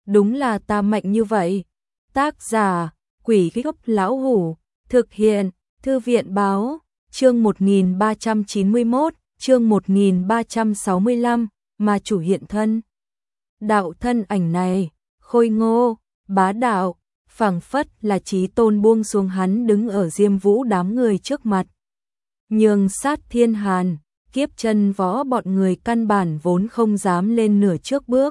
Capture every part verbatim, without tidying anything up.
đúng là ta mạnh như vậy. Tác giả, Quỷ Gốc Lão Hủ, thực hiện, Thư viện Báo, chương một nghìn ba trăm chín mươi mốt, chương một nghìn ba trăm sáu mươi lăm, mà chủ hiện thân. Đạo thân ảnh này, khôi ngô, bá đạo, phảng phất là Chí Tôn buông xuống hắn đứng ở Diêm Vũ đám người trước mặt. Nhường sát Thiên Hàn, Kiếp Chân Võ bọn người căn bản vốn không dám lên nửa trước bước.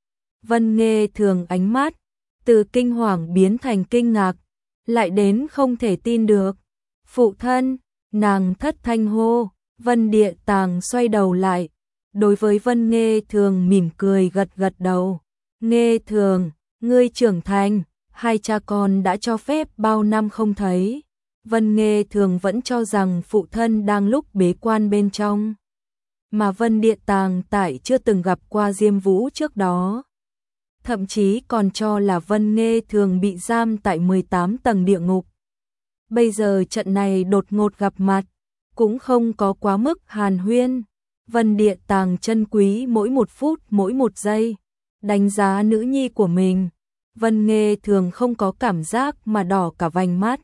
Vân Nghê Thường ánh mắt, từ kinh hoàng biến thành kinh ngạc, lại đến không thể tin được. Phụ thân, nàng thất thanh hô, Vân Địa Tàng xoay đầu lại, đối với Vân Nghê Thường mỉm cười gật gật đầu. Nghê Thường, ngươi trưởng thành, hai cha con đã cho phép bao năm không thấy. Vân Nghê Thường vẫn cho rằng phụ thân đang lúc bế quan bên trong, mà Vân Địa Tàng tại chưa từng gặp qua Diêm Vũ trước đó. Thậm chí còn cho là Vân Nghê Thường bị giam tại mười tám tầng địa ngục. Bây giờ trận này đột ngột gặp mặt, cũng không có quá mức hàn huyên. Vân Địa Tàng trân quý mỗi một phút mỗi một giây, đánh giá nữ nhi của mình. Vân Nghê Thường không có cảm giác mà đỏ cả vành mắt.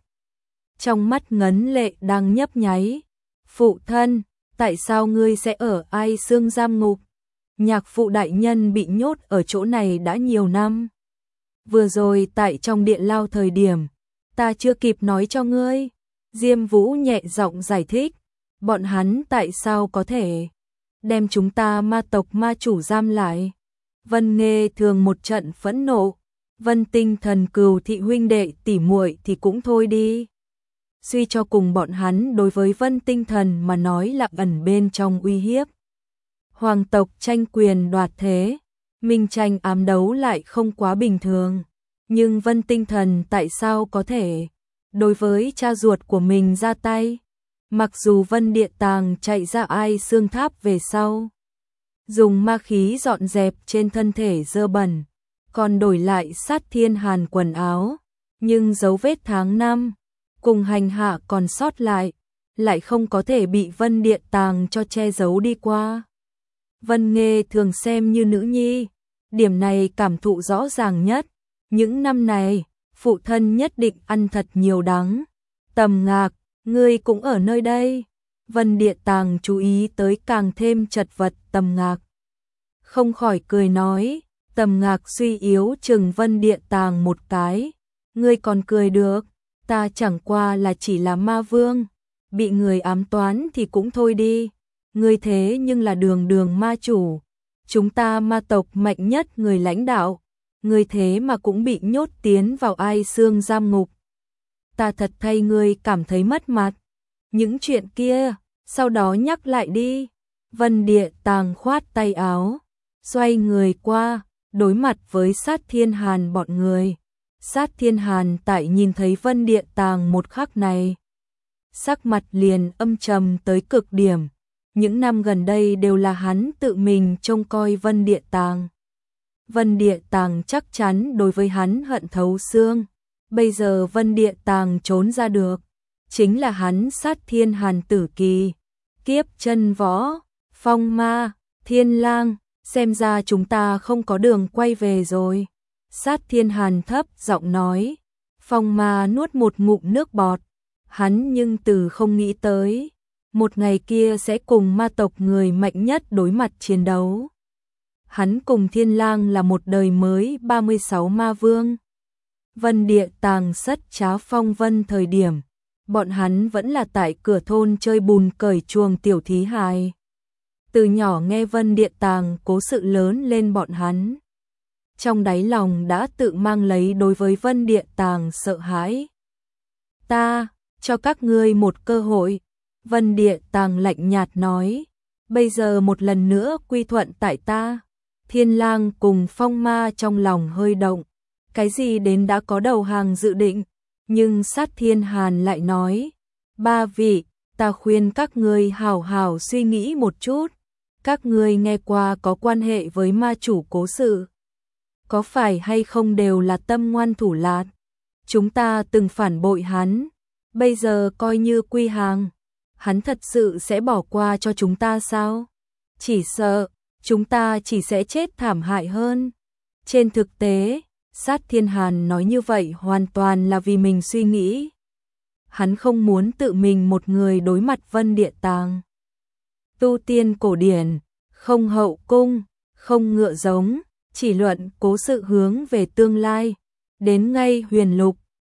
Trong mắt ngấn lệ đang nhấp nháy. Phụ thân, tại sao ngươi sẽ ở Ai Xương giam ngục? Nhạc phụ đại nhân bị nhốt ở chỗ này đã nhiều năm. Vừa rồi tại trong điện lao thời điểm, ta chưa kịp nói cho ngươi. Diêm Vũ nhẹ giọng giải thích, bọn hắn tại sao có thể đem chúng ta ma tộc ma chủ giam lại. Vân Nghê Thường một trận phẫn nộ, Vân Tinh Thần Cừu thị huynh đệ tỉ muội thì cũng thôi đi. Suy cho cùng bọn hắn đối với Vân Tinh Thần mà nói là ẩn bên trong uy hiếp. Hoàng tộc tranh quyền đoạt thế, minh tranh ám đấu lại không quá bình thường. Nhưng Vân Tinh Thần tại sao có thể đối với cha ruột của mình ra tay? Mặc dù Vân Địa Tàng chạy ra Ai Xương Tháp về sau, dùng ma khí dọn dẹp trên thân thể dơ bẩn, còn đổi lại sát Thiên Hàn quần áo, nhưng dấu vết tháng năm cùng hành hạ còn sót lại, lại không có thể bị Vân Địa Tàng cho che giấu đi qua. Vân Nghê Thường xem như nữ nhi, điểm này cảm thụ rõ ràng nhất. Những năm này, phụ thân nhất định ăn thật nhiều đắng. Tầm Ngạc, ngươi cũng ở nơi đây. Vân Địa Tàng chú ý tới càng thêm chật vật Tầm Ngạc, không khỏi cười nói. Tầm Ngạc suy yếu chừng Vân Địa Tàng một cái. Ngươi còn cười được, ta chẳng qua là chỉ là ma vương, bị người ám toán thì cũng thôi đi. Ngươi thế nhưng là đường đường ma chủ, chúng ta ma tộc mạnh nhất người lãnh đạo, ngươi thế mà cũng bị nhốt tiến vào Ai Xương giam ngục. Ta thật thay ngươi cảm thấy mất mặt. Những chuyện kia, sau đó nhắc lại đi. Vân Địa Tàng khoát tay áo, xoay người qua, đối mặt với sát Thiên Hàn bọn người. Sát Thiên Hàn tại nhìn thấy Vân Địa Tàng một khắc này, sắc mặt liền âm trầm tới cực điểm. Những năm gần đây đều là hắn tự mình trông coi Vân Địa Tàng. Vân Địa Tàng chắc chắn đối với hắn hận thấu xương. Bây giờ Vân Địa Tàng trốn ra được, chính là hắn sát Thiên Hàn tử kỳ, Kiếp Chân Võ, Phong Ma, Thiên Lang, xem ra chúng ta không có đường quay về rồi. Sát Thiên Hàn thấp giọng nói. Phong Ma nuốt một ngụm nước bọt, hắn nhưng từ không nghĩ tới một ngày kia sẽ cùng ma tộc người mạnh nhất đối mặt chiến đấu. Hắn cùng Thiên Lang là một đời mới ba mươi sáu ma vương. Vân Địa Tàng sất trá phong vân thời điểm, bọn hắn vẫn là tại cửa thôn chơi bùn cởi chuồng tiểu thí hài. Từ nhỏ nghe Vân Địa Tàng cố sự lớn lên, bọn hắn trong đáy lòng đã tự mang lấy đối với Vân Địa Tàng sợ hãi. Ta cho các ngươi một cơ hội. Vân Địa Tàng lạnh nhạt nói, bây giờ một lần nữa quy thuận tại ta. Thiên Lang cùng Phong Ma trong lòng hơi động, cái gì đến đã có đầu hàng dự định, nhưng sát Thiên Hàn lại nói, ba vị, ta khuyên các ngươi hảo hảo suy nghĩ một chút. Các ngươi nghe qua có quan hệ với ma chủ cố sự, có phải hay không đều là tâm ngoan thủ lạt. Chúng ta từng phản bội hắn, bây giờ coi như quy hàng, hắn thật sự sẽ bỏ qua cho chúng ta sao? Chỉ sợ chúng ta chỉ sẽ chết thảm hại hơn. Trên thực tế, Sát Thiên Hàn nói như vậy hoàn toàn là vì mình suy nghĩ. Hắn không muốn tự mình một người đối mặt Vân Địa Tàng. Tu tiên cổ điển, không hậu cung, không ngựa giống, chỉ luận cố sự hướng về tương lai. Đến ngay Huyền Lục,